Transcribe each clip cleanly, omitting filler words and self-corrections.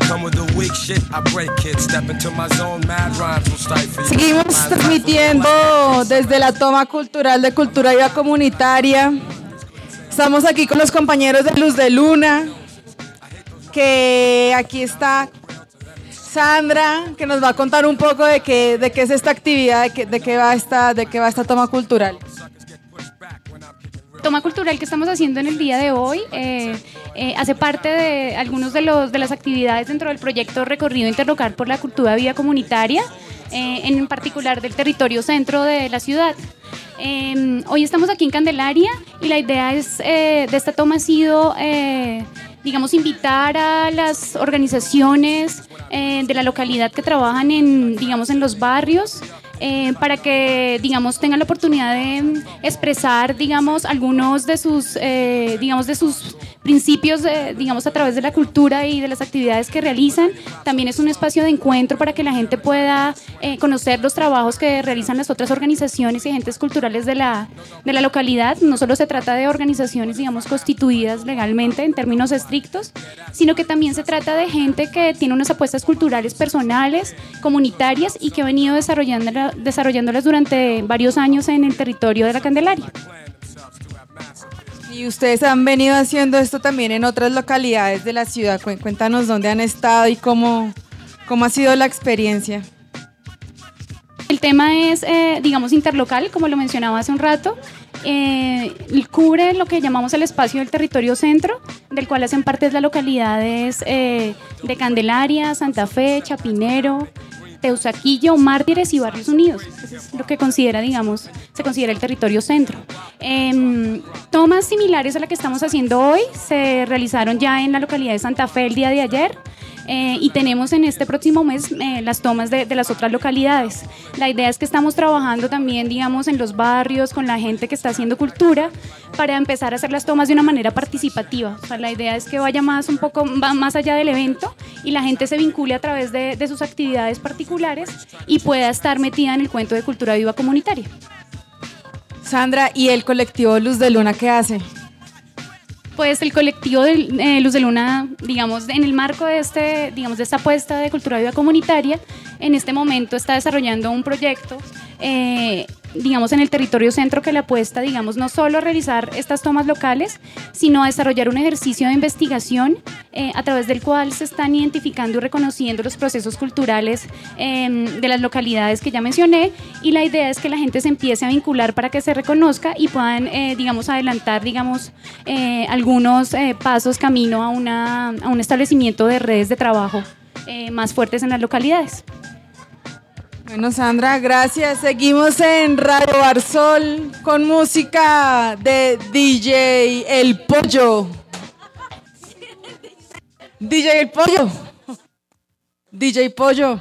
Seguimos transmitiendo desde la toma cultural de Cultura Viva Comunitaria. Estamos aquí con los compañeros de Luz de Luna, que aquí está Sandra, que nos va a contar un poco de qué es esta actividad, de qué va esta toma cultural. Toma cultural que estamos haciendo en el día de hoy hace parte de algunos de las actividades dentro del proyecto Recorrido Interlocal por la Cultura Viva Comunitaria, en particular del territorio centro de la ciudad. Hoy estamos aquí en Candelaria y la idea de esta toma ha sido digamos, invitar a las organizaciones de la localidad que trabajan en los barrios, para que, digamos, tengan la oportunidad de expresar, digamos, algunos de sus principios, digamos, a través de la cultura y de las actividades que realizan. También es un espacio de encuentro para que la gente pueda conocer los trabajos que realizan las otras organizaciones y agentes culturales de la localidad. No solo se trata de organizaciones, digamos, constituidas legalmente en términos estrictos, sino que también se trata de gente que tiene unas apuestas culturales personales, comunitarias, y que ha venido desarrollándolas durante varios años en el territorio de la Candelaria. Y ustedes han venido haciendo esto también en otras localidades de la ciudad. Cuéntanos dónde han estado y cómo ha sido la experiencia. El tema es, digamos, interlocal, como lo mencionaba hace un rato. Cubre lo que llamamos el espacio del territorio centro, del cual hacen parte las localidades de Candelaria, Santa Fe, Chapinero, Teusaquillo, Mártires y Barrios Unidos. Eso es lo que se considera el territorio centro. Tomas similares a la que estamos haciendo hoy se realizaron ya en la localidad de Santa Fe el día de ayer. Y tenemos en este próximo mes las tomas de las otras localidades. La idea es que estamos trabajando también, digamos, en los barrios con la gente que está haciendo cultura para empezar a hacer las tomas de una manera participativa. O sea, la idea es que vaya un poco más allá del evento y la gente se vincule a través de sus actividades particulares y pueda estar metida en el cuento de cultura viva comunitaria. Sandra, ¿y el colectivo Luz de Luna qué hace? Pues el colectivo de Luz de Luna, digamos, en el marco de esta apuesta de cultura viva comunitaria, en este momento está desarrollando un proyecto, digamos, en el territorio centro que le apuesta, digamos, no solo a realizar estas tomas locales, sino a desarrollar un ejercicio de investigación a través del cual se están identificando y reconociendo los procesos culturales de las localidades que ya mencioné, y la idea es que la gente se empiece a vincular para que se reconozca y puedan, digamos, adelantar, digamos, algunos pasos camino a un establecimiento de redes de trabajo más fuertes en las localidades. Bueno, Sandra, gracias. Seguimos en Radio Barsol con música de DJ El Pollo. DJ El Pollo. DJ Pollo.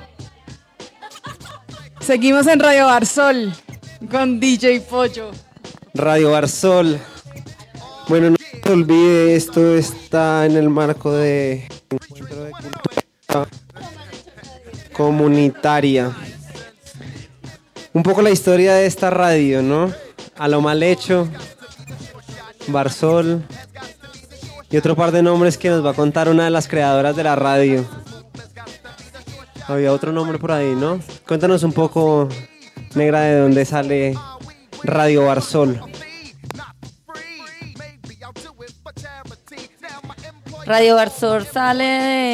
Seguimos en Radio Barsol con DJ Pollo. Radio Barsol. Bueno, no se olvide, esto está en el marco de Encuentro de Cultura Comunitaria. Un poco la historia de esta radio, ¿no? A lo mal hecho, Barsol y otro par de nombres que nos va a contar una de las creadoras de la radio. Había otro nombre por ahí, ¿no? Cuéntanos un poco, negra, de dónde sale Radio Barsol. Radio Barsol sale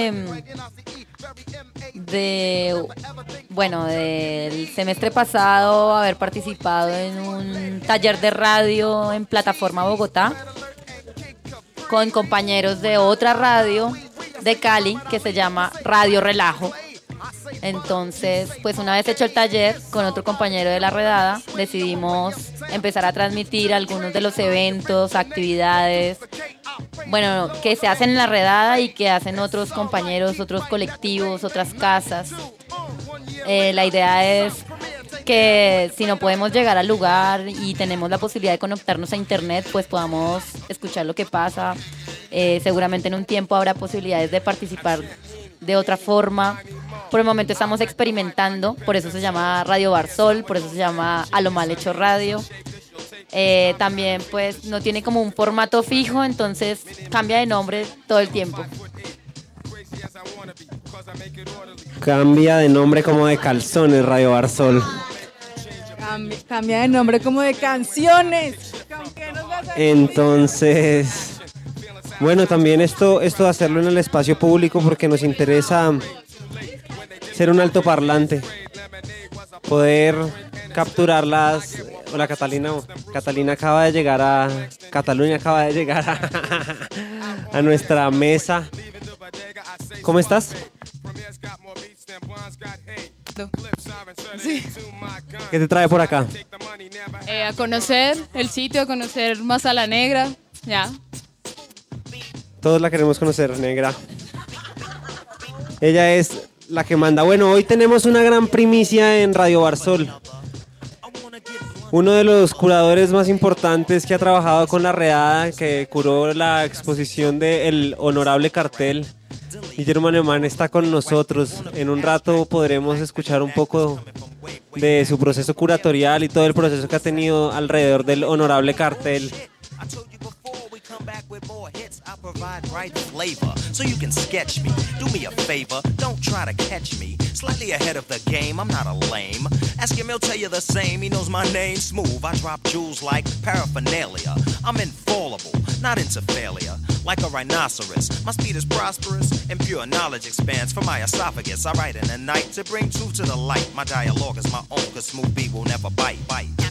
del semestre pasado haber participado en un taller de radio en Plataforma Bogotá con compañeros de otra radio de Cali que se llama Radio Relajo. Entonces, pues una vez hecho el taller con otro compañero de la redada, decidimos empezar a transmitir algunos de los eventos, actividades, que se hacen en la redada y que hacen otros compañeros, otros colectivos, otras casas. La idea es que si no podemos llegar al lugar y tenemos la posibilidad de conectarnos a internet, pues podamos escuchar lo que pasa. Seguramente en un tiempo habrá posibilidades de participar de otra forma. Por el momento estamos experimentando, por eso se llama Radio Barsol, por eso se llama A lo Mal Hecho Radio. También pues no tiene como un formato fijo, entonces cambia de nombre todo el tiempo. Cambia de nombre como de calzones, Radio Barsol. Cambia de nombre como de canciones. ¿Con qué nos vas a decir? Entonces, bueno, también esto de hacerlo en el espacio público porque nos interesa ser un altoparlante, poder capturar las... Hola Catalina acaba de llegar a... Cataluña acaba de llegar a nuestra mesa. ¿Cómo estás? Sí. ¿Qué te trae por acá? A conocer el sitio, a conocer Masala Negra, ya. Todos la queremos conocer, negra. Ella es la que manda. Bueno, hoy tenemos una gran primicia en Radio Barsol. Uno de los curadores más importantes que ha trabajado con la Redada, que curó la exposición del Honorable Cartel, Guillermo Alemán, está con nosotros. En un rato podremos escuchar un poco de su proceso curatorial y todo el proceso que ha tenido alrededor del Honorable Cartel. Provide right flavor so you can sketch me. Do me a favor, don't try to catch me. Slightly ahead of the game, I'm not a lame. Ask him, he'll tell you the same. He knows my name, smooth. I drop jewels like paraphernalia. I'm infallible, not into failure. Like a rhinoceros, my speed is prosperous and pure knowledge expands from my esophagus. I write in the night to bring truth to the light. My dialogue is my own, cause smooth beat will never bite.